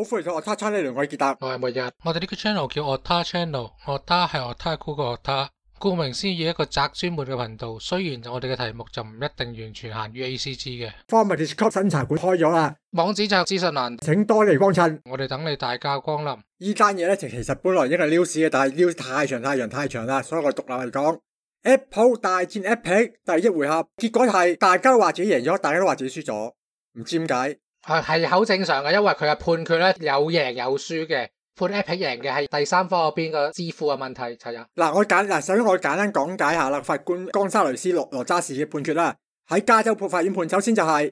歡迎到 Otta Channel， 我係傑達， 我係末日。我哋呢個 channel 叫 Otta Channel，Otta 係 Otaku 個 Otta，顧名思義一個宅專門嘅頻道。雖然我哋嘅題目就唔一定完全限於 ACG 嘅。 方密 Discord 新茶館開咗啦， 網址就資訊欄， 請多嚟光顧。 我哋等你大駕光臨。 呢單嘢咧，其實本來應該係 news 嘅，但係 news 太長啦，所以我獨立嚟講。Apple 大戰 Epic 第一回合，結果係大家都話自己贏咗，大家都話自己輸咗，唔知點解。 係好正常嘅，因為佢嘅判決咧有贏有輸嘅，判 Epic 贏嘅係第三方嗰邊個支付嘅問題就有。 首先我簡單講解下啦，法官岡沙雷斯羅渣士嘅判決啦，喺加州法院判，首先就係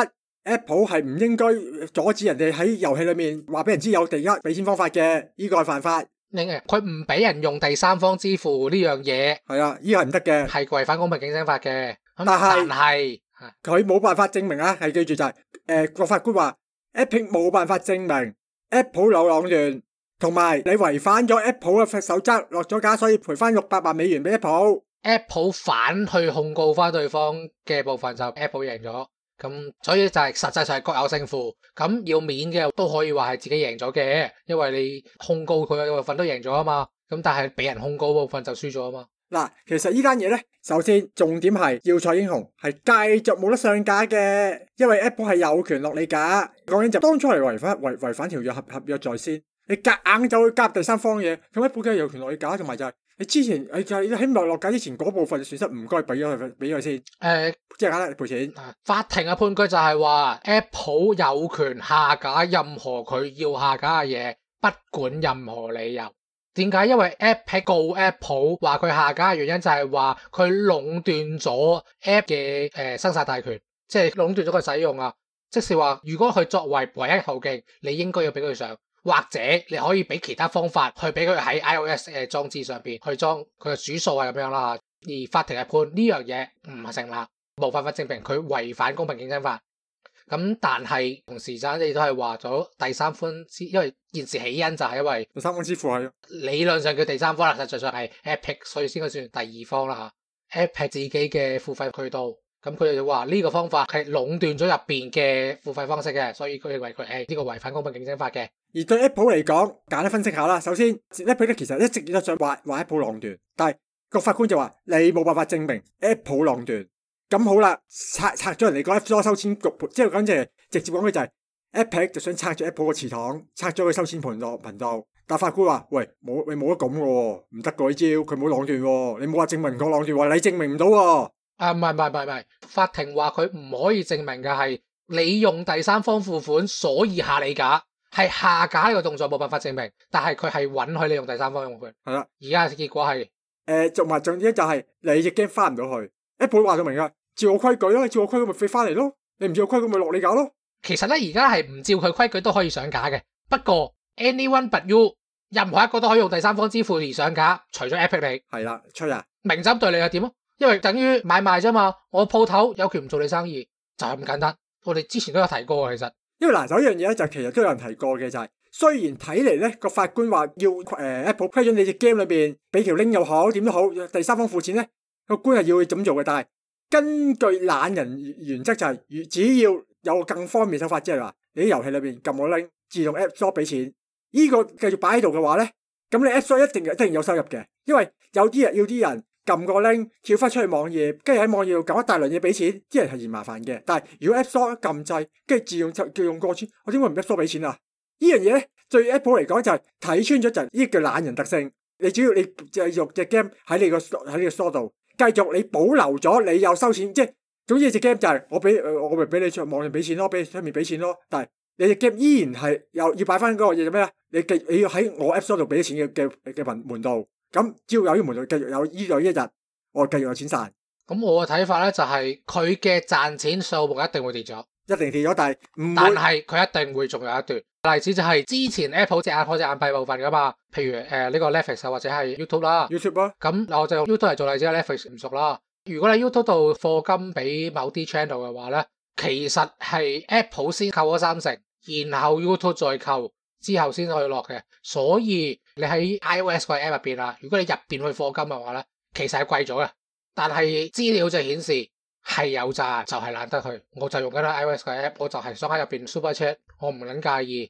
Apple 係唔應該阻止人哋喺遊戲裏面話俾人知有第一俾錢方法嘅，呢個係犯法。 佢唔俾人用第三方支付呢樣嘢， 係啊，呢個係唔得嘅， 係違反公平競爭法嘅。 但係佢冇辦法證明啊，係記住就係個法官話 Epic 冇辦法證明 Apple 有壟斷，同埋你違反咗 Apple 嘅守則，落咗架，所以賠翻600萬美元俾 Apple。Apple 反去控告翻對方嘅部分就 Apple 贏咗。咁所以就係實際上係各有勝負，咁要面嘅都可以話係自己贏咗嘅，因為你控告佢嘅部分都贏咗啊嘛，咁但係俾人控告部分就輸咗啊嘛。 嗱，其實呢單嘢咧，首先重點係要塞英雄係繼續冇得上架嘅，因為 Apple 係有權落你架，講緊就當初係違反條約合約在先，你夾硬就去夾第三方嘢，咁 Apple 梗係有權落你架，同埋就係你之前你喺落架之前嗰部分損失唔該俾佢先，即係簡單賠錢。 法庭嘅判決就係話 Apple 有權下架任何佢要下架嘅嘢，不管任何理由。點解？因為 Epic 告 Apple 話佢下架嘅原因就係話佢壟斷咗 App 嘅生殺大權，即係壟斷咗佢使用啊。即是話如果佢作為唯一途徑，你應該要俾佢上，或者你可以俾其他方法去俾佢喺 iOS 嘅裝置上邊去裝佢嘅主數係咁樣啦。而法庭係判呢樣嘢唔成立，冇辦法證明佢違反公平競爭法。咁但係同時間你都係話咗第三方，因為件事起因就係因為第三方支付係理論上叫第三方啦，實際上係 Epic， 所以先可以算第二方啦嚇。Epic 自己嘅付費渠道，咁佢哋就話呢個方法係壟斷咗入邊嘅付費方式嘅，所以佢認為佢係呢個違反公平競爭法嘅。 而對 Apple 嚟講，簡單分析下啦。首先 Epic 其實一直都想話 Apple 壟斷，但係個法官就話你冇辦法證明 Apple 壟斷。咁好啦，拆咗人哋個 App Store 收錢局，即係講就直接講佢就係 Epic 就想拆咗 Apple 個祠堂，拆咗佢收錢頻道。但法官話：喂，你冇得咁嘅喎，唔得嘅呢招，佢冇壟斷喎，你冇話證明佢壟斷喎，你證明唔到喎。 唔係，法庭話佢唔可以證明嘅係你用第三方付款，所以下你架，係下架呢個動作冇辦法證明，但係佢係允許你用第三方用款。 係啦， 而家嘅結果係總之就係你隻 game 翻唔到去。Apple 話到明噶，照我規矩咯，照我規矩咪飛翻嚟咯，你唔照我規矩咪落你架咯。 其實咧而家係唔照佢規矩都可以上架嘅，不過 anyone but you， 任何一個都可以用第三方支付而上架，除咗 Epic 你。 係啦，吹啊！ 明針對你又點啊？因為等於買賣啫嘛，我鋪頭有權唔做你生意，就係咁簡單。我哋之前都有提過其實。 因為嗱，有一樣嘢咧就其實都有人提過嘅就係，雖然睇嚟咧個法官話要Apple 批准你隻 game 裏邊俾條 link 又好點都好，第三方付錢咧，個官係要咁做嘅，但係根據懶人原則就係，只要有更方便手法，即係話你喺遊戲裏邊撳個 link，自動 App Store 俾錢，呢個繼續擺喺度嘅話咧，咁你 App Store 一定有收入嘅，因為有啲人撳個 link 跳翻出去網頁，跟住喺網頁度撳一大輪嘢俾錢，啲人係嫌麻煩嘅。但係如果 App Store 撳掣，跟住自動叫用過錢，我點解唔 App Store 俾錢啊？呢樣嘢咧，對 Apple 嚟講就係睇穿咗，就係呢個叫懶人特性。你只要你繼續隻 game 喺你個 store 度，繼續你保留咗你又收錢，即係總之隻 game 就係我咪俾你上網頁俾錢咯，俾出面俾錢咯。但係你隻 game 依然係又要擺翻嗰個嘢做咩啊？你要喺我 App Store 度俾錢嘅門道。咁只要有呢個門道，繼續有呢一日，我繼續有錢賺。 咁我嘅睇法咧就係佢嘅賺錢數目一定會跌咗， 一定跌咗，但係佢一定會仲有一段。例子就係之前 Apple 隻眼開隻眼閉部分噶嘛，譬如呢個 Netflix 或者係 YouTube 啦。 YouTube 啊。咁我就用 YouTube 嚟做例子 ，Netflix 唔熟啦。如果你 YouTube 度課金俾某啲 channel 嘅話咧，其實係 Apple 先扣咗30%，然後 YouTube 再扣。之後先可以落嘅，所以你喺 iOS 個 app 入邊啊，如果你入邊去課金嘅話咧，其實係貴咗嘅。但係資料就顯示係有賺，就係懶得去。我就用緊 iOS 個 app，我就係想喺入邊 super chat，我唔撚介意。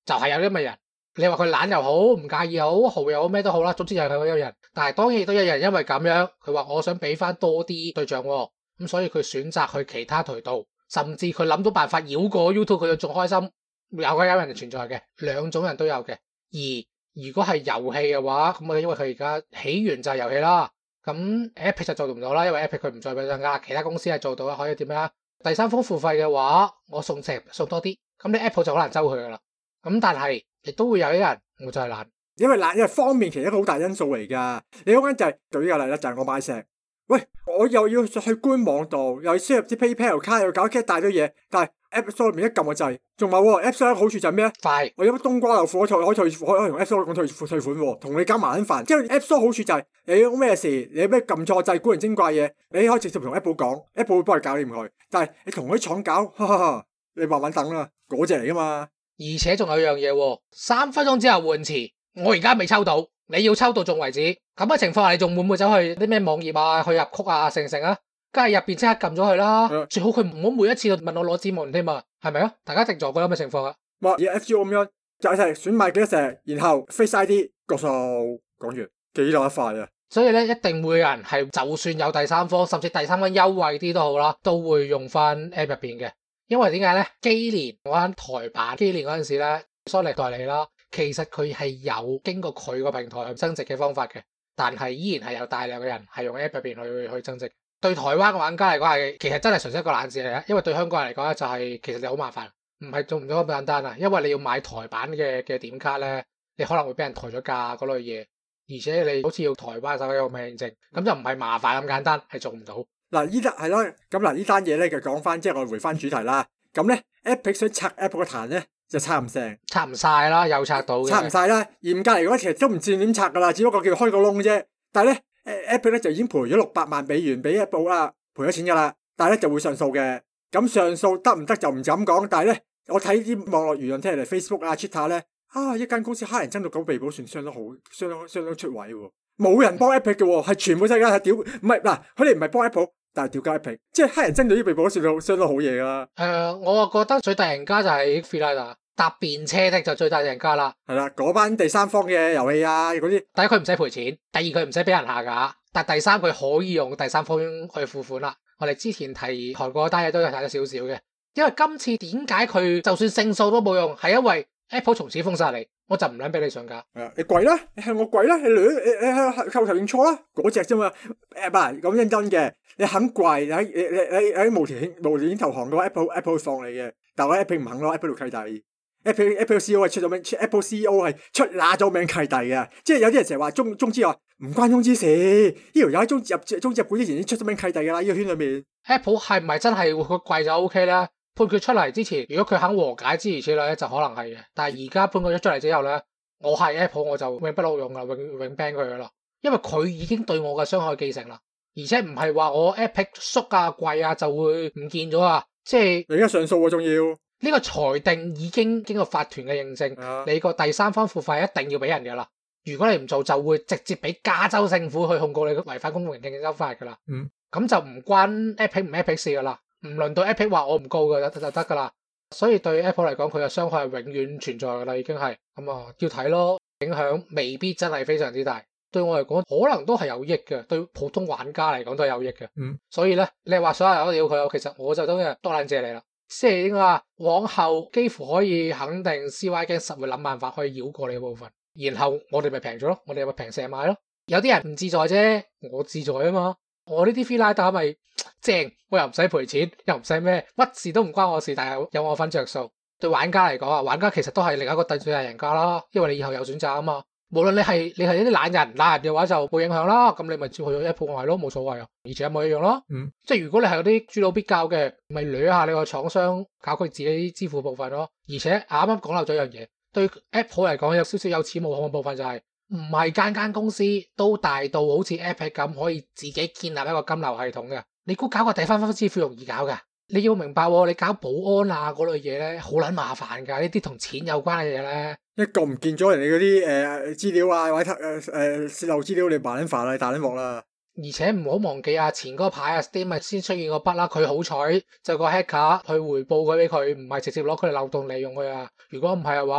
就係有啲咁嘅人。你話佢懶又好，唔介意又好，豪又好，咩都好啦，總之就係佢嗰人。但係當然亦都有人因為咁樣，佢話我想俾翻多啲對象喎，咁所以佢選擇去其他渠道，甚至佢諗到辦法繞過 YouTube，佢就仲開心。有人存在嘅，兩種人都有嘅。而如果係遊戲嘅話，咁啊因為佢而家起源就係遊戲啦，咁 Epic 就做唔到啦，因為 Epic 佢唔再俾上架，其他公司係做到啦，可以點樣？第三方付費嘅話，我送多啲，咁你 Apple 就好難收佢噶啦。咁但係亦都會有啲人，我就係懶， 因為方便其實一個好大因素嚟噶。你嗰間就係舉呢個例啦，就係我買石，喂，我又要去官網度，又要輸入啲 PayPal 卡，又要搞一大堆嘢，但係 App Store 入面一撳個掣，仲有喎 App Store 好處就係咩？ 快， 我有乜冬瓜豆腐可以同 App Store 講退款喎，同你搞麻煩。即係 App Store 好處就係你有咩事，你有咩撳錯掣，古靈精怪嘢，你可以直接同 Apple 講，Apple 會幫你搞掂佢。但係你同嗰啲廠搞，哈哈，你慢慢等啦，嗰隻嚟噶嘛。 而且仲有樣嘢喎，3分鐘之後換詞，我而家未抽到，你要抽到中為止。咁嘅情況下，你仲會唔會走去啲咩網頁啊，去入曲啊，成啊？梗係入邊即刻撳咗佢啦。最好佢唔好每一次都問我攞指紋添啊，係咪啊？大家一定做過咁嘅情況啊。 哇！而 FGO 咁樣就係選買幾多石，然後 Face ID 個數講完，幾多一塊啊！ 所以咧，一定會有人係就算有第三方，甚至第三方優惠啲都好啦，都會用翻 App 入邊嘅。因為點解咧？機連嗰間台版機連嗰陣時咧，Sony代理啦，其實佢係有經過佢個平台去增值嘅方法嘅，但係依然係有大量嘅人係用 App 入邊去增值。對台灣嘅玩家嚟講係，其實真係純粹一個懶事嚟嘅，因為對香港人嚟講咧就係其實你好麻煩，唔係做唔到咁簡單啊，因為你要買台版嘅點卡咧，你可能會俾人抬咗價嗰類嘢，而且你好似要台灣手機有命證，咁就唔係麻煩咁簡單，係做唔到。 嗱，呢單係咯，咁嗱呢單嘢咧就講翻，即係我回翻主題啦。咁咧 Epic 想拆 Apple 個壇咧，就拆唔成， 拆唔晒啦，又拆到嘅， 拆唔晒啦。嚴格嚟講，其實都唔知點拆噶啦，只不過叫開個窿啫。但係咧，Epic 咧就已經賠咗600萬美元俾 Apple 啦，賠咗錢噶啦。但係咧就會上訴嘅。咁上訴得唔得就唔敢講。但係咧，我睇啲網絡輿論，聽嚟 Facebook 啊、Twitter 咧，一間公司黑人憎到咁被保，算相當好，相當出位喎。冇人幫 Epic 嘅喎，係全部世界係屌，唔係嗱，佢哋唔係幫 Apple。但係屌街 Epic，即係黑人憎到啲被捕，算到相當好嘢啦。 我啊覺得最大贏家就係 Freelancer 搭便車的就最大贏家啦。 係啦，嗰班第三方嘅遊戲啊，嗰啲， 第一佢唔使賠錢，第二佢唔使俾人下架，但第三佢可以用第三方去付款啦。我哋之前提韓國嗰單嘢都有睇咗少少嘅，因為今次點解佢就算勝訴都冇用，係因為 Apple 從此封殺你，我就唔撚俾你上架。 你跪啦，你向我跪啦，你向叩頭認錯啦，嗰隻啫嘛。咁認真嘅，你肯跪，你無條件投降嘅話 ，Apple 會放你嘅。但係我 Apple 唔肯咯 ，Apple 條契弟 ，Apple CEO 係出咗名 ，Apple CEO 係出乸咗名契弟嘅。即係有啲人成日話中資話唔關中資事，呢條友喺中資入股之前已經出咗名契弟噶啦，呢個圈裏面。 Apple 係唔係真係佢跪就 OK 咧？判決出嚟之前，如果佢肯和解之如此類咧，就可能係嘅。但係而家判決出嚟之後咧，我係 Apple 我就永不錄用啦，永 ban 佢噶啦，因為佢已經對我嘅傷害既成啦，而且唔係話我 Epic 縮啊貴啊就會唔見咗啊，即係你而家上訴喎，仲要呢個裁定已經經過法團嘅認證，你個第三方付費一定要俾人噶啦，如果你唔做就會直接俾加州政府去控告你違反公平競爭法噶啦，咁就唔關 Epic 唔 Epic 事噶啦。唔輪到 Epic 話我唔告嘅就得噶啦，所以對 Apple 嚟講佢嘅傷害係永遠存在噶啦，已經係咁啊，要睇咯，影響未必真係非常之大，對我嚟講可能都係有益嘅，對普通玩家嚟講都係有益嘅，所以咧你話所有人都屌佢，其實我就都係多謝你啦，即係點講，往後幾乎可以肯定 CY Games 實會諗辦法可以繞過你嘅部分，然後我哋咪平咗咯，我哋咪平成買咯，有啲人唔自在啫，我自在啊嘛。我呢啲 Freelancer 咪正，我又唔使賠錢，又唔使咩，乜事都唔關我事，但係有我份着數。對玩家嚟講啊，玩家其實都係另一個最大贏家啦，因為你以後有選擇啊嘛。無論你係一啲懶人嘅話就冇影響啦，咁你咪照去咗 Apple 買咯，冇所謂啊，而且一模一樣咯。即係如果你係嗰啲豬腦必教嘅，咪捋下你個廠商搞佢自己支付部分咯。而且啱啱講漏咗一樣嘢，對 Apple 嚟講有少少有恃無恐嘅部分就係。唔係間公司都大到好似 Epic 咁可以自己建立一個金流系統嘅，你估搞個第三方支付容易搞噶？你要明白喎，你搞保安啊嗰類嘢咧，好撚麻煩噶，呢啲同錢有關嘅嘢咧， 一個唔見咗人哋嗰啲資料啊，或者泄漏資料，你麻撚煩啦，大撚鑊啦。 而且唔好忘記啊，前嗰排啊 Steam 咪先出現個筆啦，佢好彩就個 hacker 去回報佢俾佢，唔係直接攞佢哋漏洞利用佢啊。如果唔係嘅話，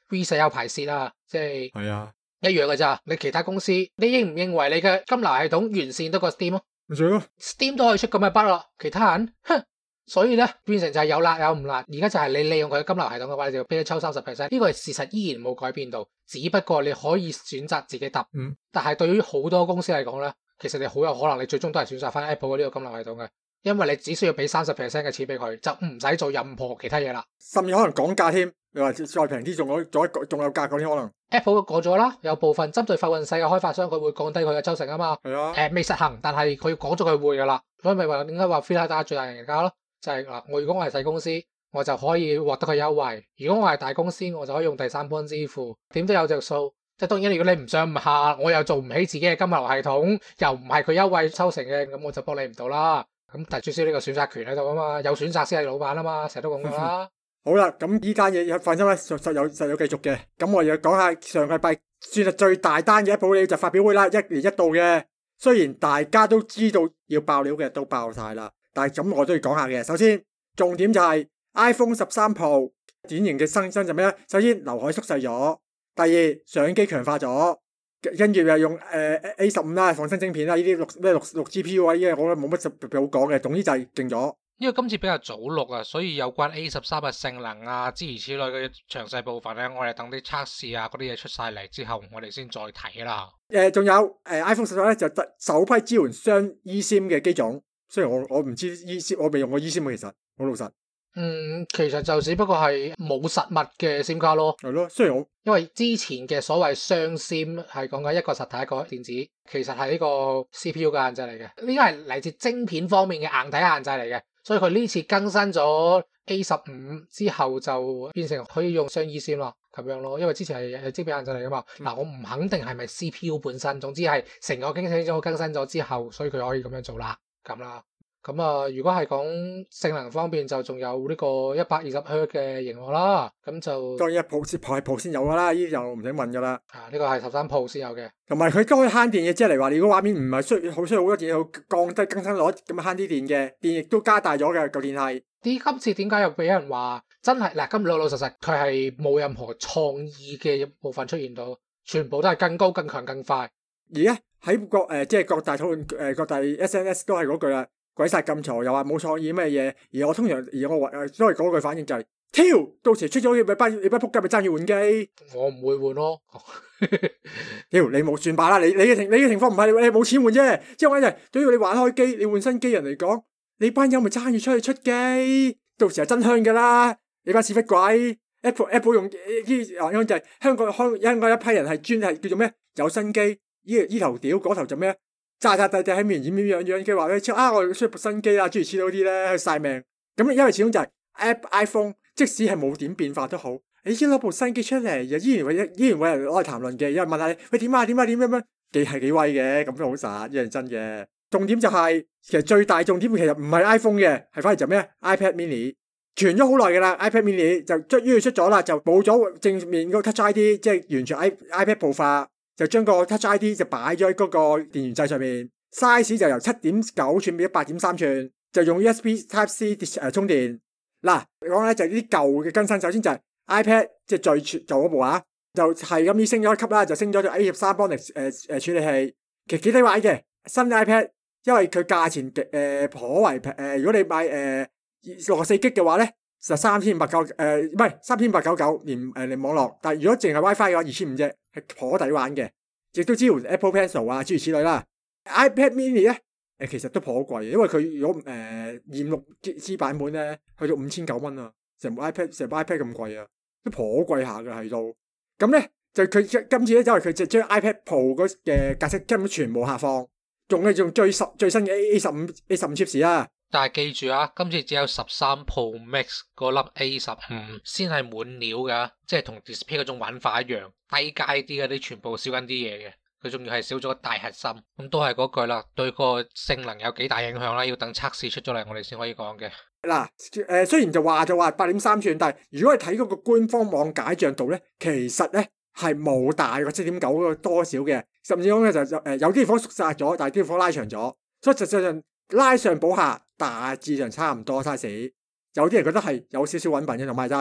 V4 有排泄啊，即係係啊， 一樣嘅咋。你其他公司，你認唔認為你嘅金流系統完善得過 Steam 啊咪就係咯。 ？Steam 都可以出咁嘅筆咯，其他人，哼。所以咧，變成就係有辣有唔辣。而家就係你利用佢嘅金流系統嘅話，你就要俾佢抽30%。呢個係事實，依然冇改變到，只不過你可以選擇自己揼。但係對於好多公司嚟講咧，其實你好有可能你最終都係選擇翻 Apple 嘅呢個金流系統嘅，因為你只需要俾30%嘅錢俾佢，就唔使做任何其他嘢啦。 甚至可能講價添，你話再平啲，仲有價嗰啲可能。 Apple 都講咗啦，有部分針對浮雲世嘅開發商，佢會降低佢嘅抽成啊嘛。 係啊。 未實行，但係佢講咗佢會噶啦，所以咪話點解話 Freelancer 最大贏家咯？就係嗱，如果我係細公司，我就可以獲得佢優惠；如果我係大公司，我就可以用第三方支付，點都有着數。即係當然，如果你唔上唔下，我又做唔起自己嘅金流系統，又唔係佢優惠抽成嘅，咁我就幫你唔到啦。咁但係最少呢個選擇權喺度啊嘛，有選擇先係老闆啊嘛，成日都講噶啦。 好啦，咁呢單嘢放心啦，實有繼續嘅。咁我又講下上個禮拜算係最大單嘅Apple嘢就發表會啦，一年一度嘅。雖然大家都知道要爆料嘅都爆晒啦。但係咁我都要講下嘅。首先重點就係 iPhone 13 Pro 典型嘅新增就咩咧？首先劉海縮細咗，第二相機強化咗，跟住又用A15啦，仿生晶片啦，呢啲六 GPU 啊，呢啲我覺得冇乜特別好講嘅。總之就係勁咗。 因為今次比較早錄啊，所以有關 A13 嘅性能啊，諸如此類嘅詳細部分咧，我哋等啲測試啊嗰啲嘢出晒嚟之後，我哋先再睇啦。 仲有iPhone 13咧就首批支援雙 eSIM 嘅機種。雖然我唔知 eSIM， 我未用過 eSIM 嘅，其實好老實。 其實就只不過係冇實物嘅 SIM 卡咯。 係咯，雖然因為之前嘅所謂雙 SIM 係講緊一個實體一個電子，其實係呢個 CPU 嘅限制嚟嘅。呢個係嚟自晶片方面嘅硬體限制嚟嘅，所以佢呢次更新咗 A15之後就變成可以用雙 eSIM 啦，咁樣咯。因為之前係晶片限制嚟噶嘛。嗱，我唔肯定係咪 CPU 本身，總之係成個經濟更新咗之後，所以佢可以咁樣做啦，咁啦。咁如果係講性能方面，就仲有呢個120Hz 嘅熒幕啦。咁就當然Pro先有噶啦，呢啲就唔使問噶啦。 呢個係13 Pro 先有嘅。同埋佢都可以慳電嘅，即係嚟話，如果畫面唔係需要好多電，要降低更新率咁慳啲電嘅，電亦都加大咗嘅。舊年係今次點解又俾人話真係嗱？今老老實實佢係冇任何創意嘅部分出現到，全部都係更高、更強、更快。 而家喺即係各大討論各大 SNS 都係嗰句啦。鬼殺咁嘈，又話冇創意咩嘢，而我通常我都係嗰句反應就係挑，到時出咗嘢咪班仆街咪爭住換機， 我唔會換咯。 屌你冇算罷啦，你嘅情況唔係你冇錢換啫，即係我就係對於你玩開機，你換新機人嚟講，你班友咪爭住出去出機，到時係真香噶啦，你班屎忽鬼 Apple 用啲就係香港一批人係專係叫做咩有新機，依頭屌嗰頭就咩？炸喺面演樣嘅話咧，我哋出部新機啊，諸如此類嗰啲咧去晒命。咁因為始終就係 iPhone， 即使係冇點變化都好，你先攞部新機出嚟，又依然會有人攞嚟談論嘅。有人問下你，喂點啊點樣？幾威嘅，咁都好實，呢樣真嘅。重點就係其實最大重點其實唔係 iPhone 嘅，係反而就咩 iPad Mini 傳咗好耐嘅啦。iPad Mini 就終於出咗啦，就冇咗正面嗰個 Touch ID，即係完全 iPad 步化。就將個 Touch ID 就擺咗喺嗰個電源掣上面 ，size 就由7.9寸變咗8.3寸，就用 USB Type C 充電。嗱，講咧就呢啲舊嘅更新，首先就係 iPad 即係最舊嗰部啊，就係咁升咗一級啦，就升咗隻 A13 Bionic 處理器，其實幾抵買嘅新 iPad， 因為佢價錢頗為平，如果你買64GB 嘅話咧，就3899唔係3899連網絡，但係如果淨係 WiFi 嘅話2500啫。係頗抵玩嘅，亦都支援 Apple Pencil 啊，諸如此類啦。iPad Mini 咧，其實都頗貴嘅，因為佢如果256G 版本咧，去到5900蚊啊，成部 iPad 咁貴啊，都頗貴下嘅喺度。咁咧就佢今次咧，因為佢就將 iPad Pro 嗰嘅格式根本全部下放，仲係用最新嘅 A15 Chips 啦。 但係記住啊，今次只有13 Pro Max 嗰粒 A15 先係滿料㗎，即係同 Display 嗰種玩法一樣，低階啲嗰啲全部少緊啲嘢嘅，佢仲要係少咗大核心，咁都係嗰句啦，對個性能有幾大影響啦，要等測試出咗嚟我哋先可以講嘅。 嗱，雖然就話8.3寸，但係如果你睇嗰個官方網解像度咧，其實咧係冇大過7.9多少嘅，甚至講咧就有啲地方縮窄咗，但係啲地方拉長咗，所以實際上拉上補下大致上差唔多 size。有啲人覺得係有少少穩笨嘅，同埋就係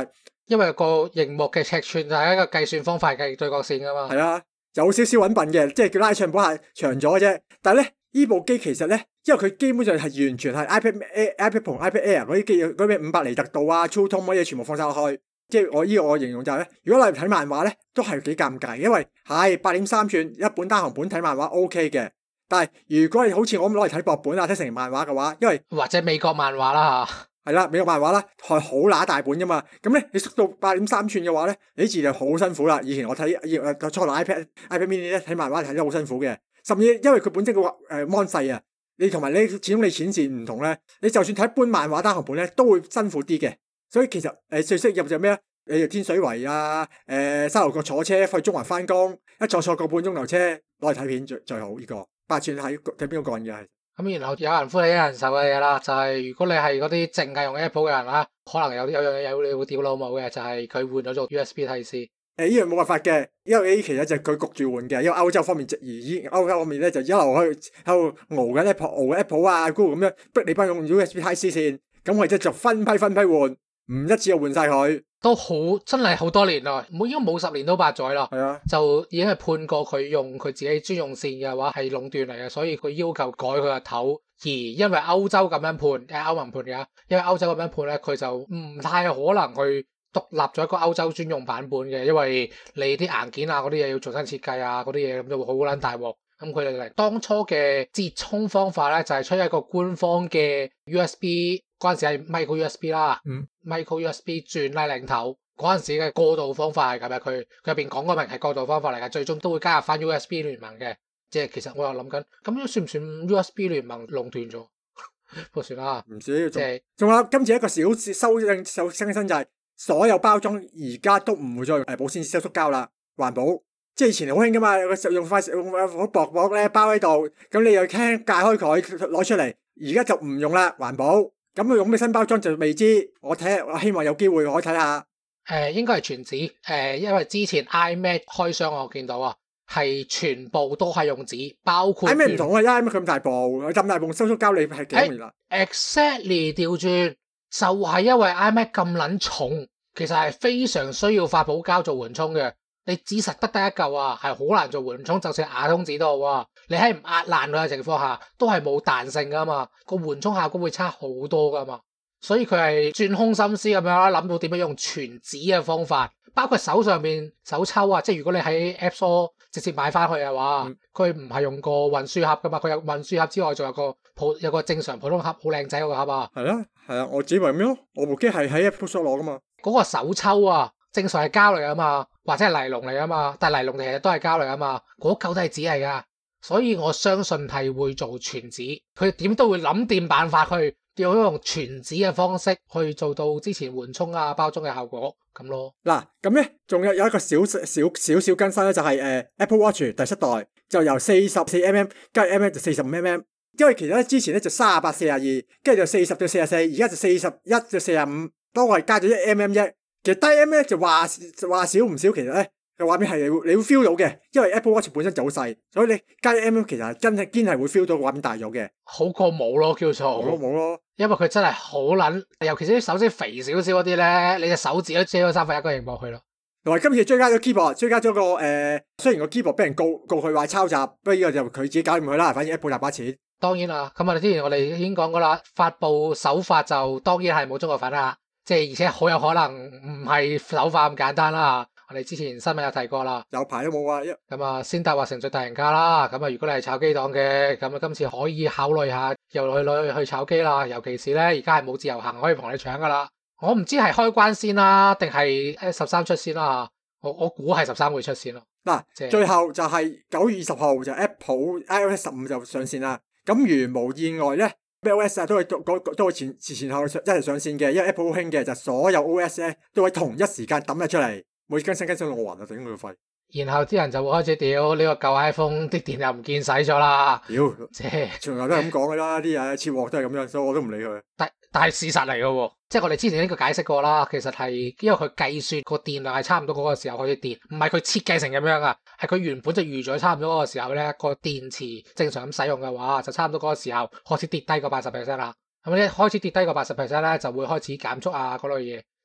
因為個熒幕嘅尺寸就係一個計算方法計對角線噶嘛。 係啊，有少少揾笨嘅，即係叫拉長板係長咗啫。但係咧，呢部機其實咧，因為佢基本上係完全係 iPad Pro、iPad Air 嗰啲機嗰啲500尼特度啊、超通嗰啲嘢全部放晒落去。即係我形容就係咧，如果你睇漫畫咧，都係幾尷尬，因為係8.3寸一本單行本睇漫畫 OK 嘅，但係如果你好似我咁攞嚟睇薄本啊、睇成人漫畫嘅話，因為或者美國漫畫啦嚇， 係啦，美國漫畫啦係好乸大本噶嘛，咁咧你縮到8.3寸嘅話咧，你字就好辛苦啦。以前我睇初代 iPad mini 咧睇漫畫睇得好辛苦嘅，甚至因為佢本身個mon細啊，你同埋你始終你顯示唔同咧，你就算睇一般漫畫單行本咧都會辛苦啲嘅。所以其實最適入就咩啊？你天水圍啊，沙頭角坐車去中環翻工，一坐個半鐘頭車攞嚟睇片最好呢個8寸睇邊個幹嘅係。 咁然後有人歡喜有人愁嘅嘢啦，就係如果你係嗰啲淨係用 Apple 嘅人啦，可能有樣嘢你會屌老母嘅，就係佢換咗做 USB Type C。 呢樣冇辦法嘅，因為呢其實就佢焗住換嘅，因為歐洲方面歐洲方面咧就一路喺度熬緊 Apple 啊 Google 咁樣逼你班用 USB Type C 線，咁我哋就分批換，唔一次就換晒佢。 都好真係好多年啦，應該冇10年都8載啦。 係啊， 就已經係判過佢用佢自己專用線嘅話係壟斷嚟嘅，所以佢要求改佢個頭。而因為歐洲咁樣判，係歐盟判嘅，因為歐洲咁樣判咧，佢就唔太可能去獨立咗一個歐洲專用版本嘅，因為你啲硬件啊嗰啲嘢要重新設計啊嗰啲嘢咁就會好撚大鑊。咁佢哋嚟當初嘅折衷方法咧，就係出一個官方嘅 USB。嗰陣時係 micro USB 啦，micro USB 轉拉領頭嗰陣時嘅過渡方法係咁嘅，佢入邊講過明係過渡方法嚟嘅，最終都會加入翻 USB 聯盟嘅。即係其實我又諗緊，咁樣算唔算 USB 聯盟壟斷咗？不過算啦， 唔知即係仲有今次一個小修更新就係所有包裝而家都唔會再用保鮮紙收縮膠啦，環保。即係以前好興噶嘛，用塊好薄咧包喺度，咁你又輕解開佢攞出嚟，而家就唔用啦，環保。咁佢用咩新包裝就未知，我希望有機會我可以睇下。 應該係全紙，因為之前 iMac 開箱我見到啊，係全部都係用紙，包括 iMac 唔同啊，iMac 佢咁大部，咁大部收縮膠你係幾年啦 ？Exactly 調轉就係因為 iMac 咁撚重，其實係非常需要發泡膠做緩衝嘅。你紙實得一嚿啊，係好難做緩衝，就算亞通紙都好啊。你喺唔壓爛佢嘅情況下，都係冇彈性噶嘛，個緩衝效果會差好多噶嘛。所以佢係轉空心思咁樣啦，諗到點樣用全紙嘅方法，包括手上面手抽啊，即係如果你喺 App Store 直接買翻去嘅話，佢唔係用個運輸盒噶嘛，佢有運輸盒之外，仲有個正常普通盒，好靚仔嗰個盒啊。 係啊，我自己咪咁咯，我部機係喺 App Store 攞噶嘛。 嗰個手抽啊，正常係膠嚟噶嘛。或者係尼龍嚟啊嘛，但係尼龍其實都係膠嚟啊嘛，嗰嚿都係紙嚟噶，所以我相信係會做全紙，佢點都會諗掂辦法去用全紙嘅方式去做到之前緩衝啊包裝嘅效果咁咯。 嗱，咁咧仲有一個少更新咧，就係Apple Watch 第7代就由44mm 加 mm 就45mm，因為其實咧之前咧就38、42，跟住就40到44，而家就41到45，都係加咗1mm 啫。其實低 M 咧就話少唔少，其實咧個畫面係你會 feel 到嘅，因為 Apple Watch 本身就好細，所以你加 M 其實真係堅係會 feel 到個畫面大咗嘅， 好過冇咯，叫做冇咯，因為佢真係好撚，尤其是啲手指肥少少嗰啲咧，你隻手指都遮咗1/3個螢幕去咯。 同埋今次追加咗 keyboard， 追加咗個雖然個 keyboard 俾人告佢話抄襲，不過呢個就佢自己搞掂佢啦，反正 Apple 大把錢。 當然啦，咁之前我哋已經講過啦，發布手法就當然係冇中國份啦。即係而且好有可能唔係手法咁簡單啦，我哋之前新聞有提過啦， 有排都冇啊。 咁啊，先達話成最大贏家啦，咁啊如果你係炒機黨嘅，咁啊今次可以考慮下又去炒機啦，尤其是咧而家係冇自由行可以同你搶噶啦，我唔知係開關先啦，定係13出先啦，我估係13會出先咯。 嗱，最後就係9月20號就 Apple iOS 15就上線啦，咁如無意外咧。iOS 啊，都會前後一齊上線嘅，因為 Apple 好興嘅就所有 OS 咧都會同一時間抌咗出嚟，每更新到我暈啊，頂佢個肺。 然後啲人就會開始屌呢個舊 iPhone 啲電又唔見使咗啦， 屌，即係從來都係咁講噶啦，啲嘢切鑊都係咁樣，所以我都唔理佢。 但係事實嚟噶喎，即係我哋之前呢個解釋過啦，其實係因為佢計算個電量係差唔多嗰個時候開始跌，唔係佢設計成咁樣啊，係佢原本就預咗差唔多嗰個時候咧，個電池正常咁使用嘅話，就差唔多嗰個時候開始跌低個80% 啦。咁一開始跌低個80% 咧，就會開始減速啊嗰類嘢，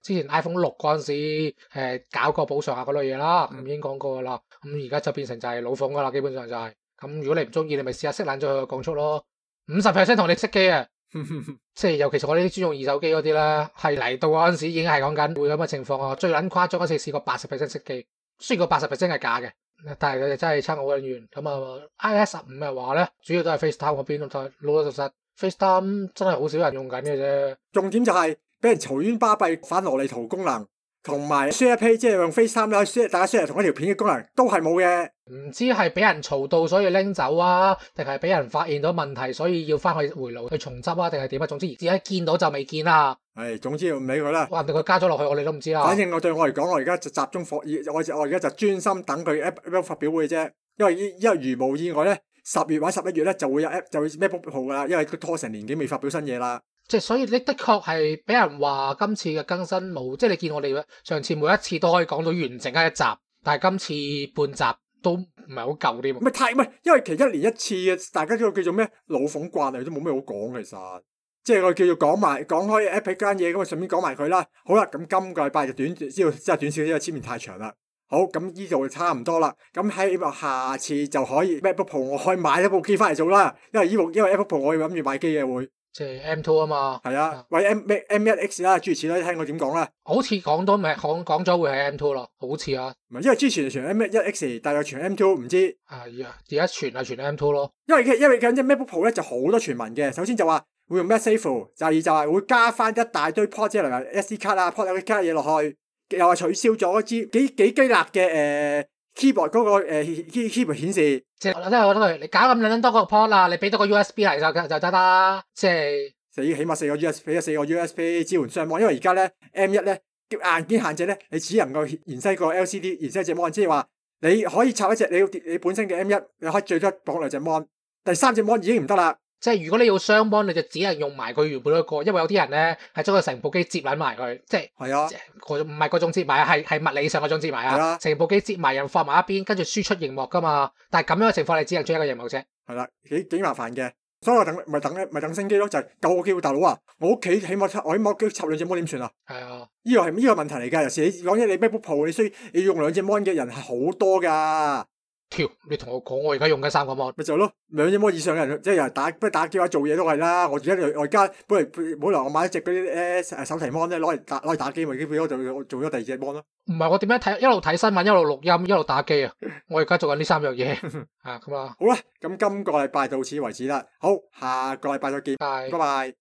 之前 iPhone 6嗰陣時搞過補償下嗰類嘢啦，咁已經講過噶啦。咁而家就變成就係老馮噶啦，基本上就係。咁如果你唔中意，你咪試下熄爛咗佢個降速咯。50% 同你熄機啊！即係尤其是我呢啲專用二手機嗰啲咧，係嚟到嗰陣時已經係講緊會咁嘅情況啊！最撚誇張嗰次試過80% 熄機，雖然個80% 係假嘅，但係佢哋真係差好遠。咁啊 iOS 15嘅話咧，主要都係 FaceTime 嗰邊，老老實實 FaceTime 真係好少人用緊嘅啫。 重點就係俾人嘈冤巴閉反羅利圖功能，同埋 Share Play 即係用 FaceTime 啦，share 大家 share 同一條片嘅功能都係冇嘅。 唔知係俾人嘈到所以拎走啊，定係俾人發現到問題所以要翻去回爐去重執啊，定係點啊？總之而家見到就未見啦。 總之唔理佢啦。 話定佢加咗落去，我哋都唔知啦。 反正對我嚟講，我而家就集中我而家就專心等佢 Apple 發表會啫。因為如無意外咧，10月或者11月咧就會有 MacBook Pro 噶啦，因為都拖成年幾未發表新嘢啦。 即係所以你的確係俾人話今次嘅更新冇，即係你見我哋上次每一次都可以講到完整嘅一集，但係今次半集都唔係好夠啲。 唔係，因為其實一年一次嘅，大家都叫做咩老馮慣嚟，都冇咩好講其實。即係我叫做講開 Apple 間嘢，咁啊順便講埋佢啦。好啦，咁今個禮拜就短少少，因為前面太長啦。好，咁呢度差唔多啦。咁希望下次就可以 MacBook Pro 我可以買一部機翻嚟做啦。因為 Apple Pro 我要諗住買機嘅會。 即係 M2 啊嘛。 係啊，或者 M1X 啦，諸如此類，聽我點講啦。 好似講咗會係 M2 咯，好似啊。 唔係，因為之前傳 M1X，但係傳 M2 唔知。 而家傳係傳 M2 咯。 因為緊隻 MacBook Pro 咧就好多傳聞嘅。首先就話會用 MagSafe，第二就係會加翻一大堆 port 即係例如 SD 卡啊 port 卡嘢落去，又話取消咗支幾雞肋嘅keyboard 嗰個keyboard 顯示。即係我覺得你搞咁撚多個 port 啦，你俾多個 USB 嚟就得啦。即係起碼4個 USB 支援雙芒，因為而家咧 M1 咧硬件限制咧，你只能夠延伸個 LCD 延伸隻 mon，即係話你可以插一隻你本身嘅 M1，你可以最多綁兩隻 mon，第三隻 mon 已經唔得啦。 即係如果你要雙 mon，你就只能用埋佢原本嗰個，因為有啲人咧係將佢成部機接撚埋佢，即係係啊， 唔係嗰種接埋啊，係物理上嗰種接埋啊，成部機接埋又放埋一邊，跟住輸出螢幕噶嘛。但係咁樣嘅情況，你只能出一個螢幕啫。係啦，幾麻煩嘅。所以我等升機咯，就係舊個機會大佬啊！我屋企起碼插兩隻 mon 點算啊？係啊，呢個問題嚟㗎。有時你講你 MacBook Pro，你要用兩隻 mon 嘅人係好多㗎。 你同我講，我而家用緊3個 mon， 咪就係咯，兩隻 mon 以上嘅人，即係有人打機或者做嘢都係啦。我而家本來我買一隻嗰啲手提 mon 咧，攞嚟打機，咪已經變咗就做咗第二隻 mon 咯。唔係我點樣睇？一路睇新聞，一路錄音，一路打機啊！我而家做緊呢3樣嘢啊，咁啊。 好啦，咁今個禮拜到此為止啦。好，下個禮拜再見，拜拜。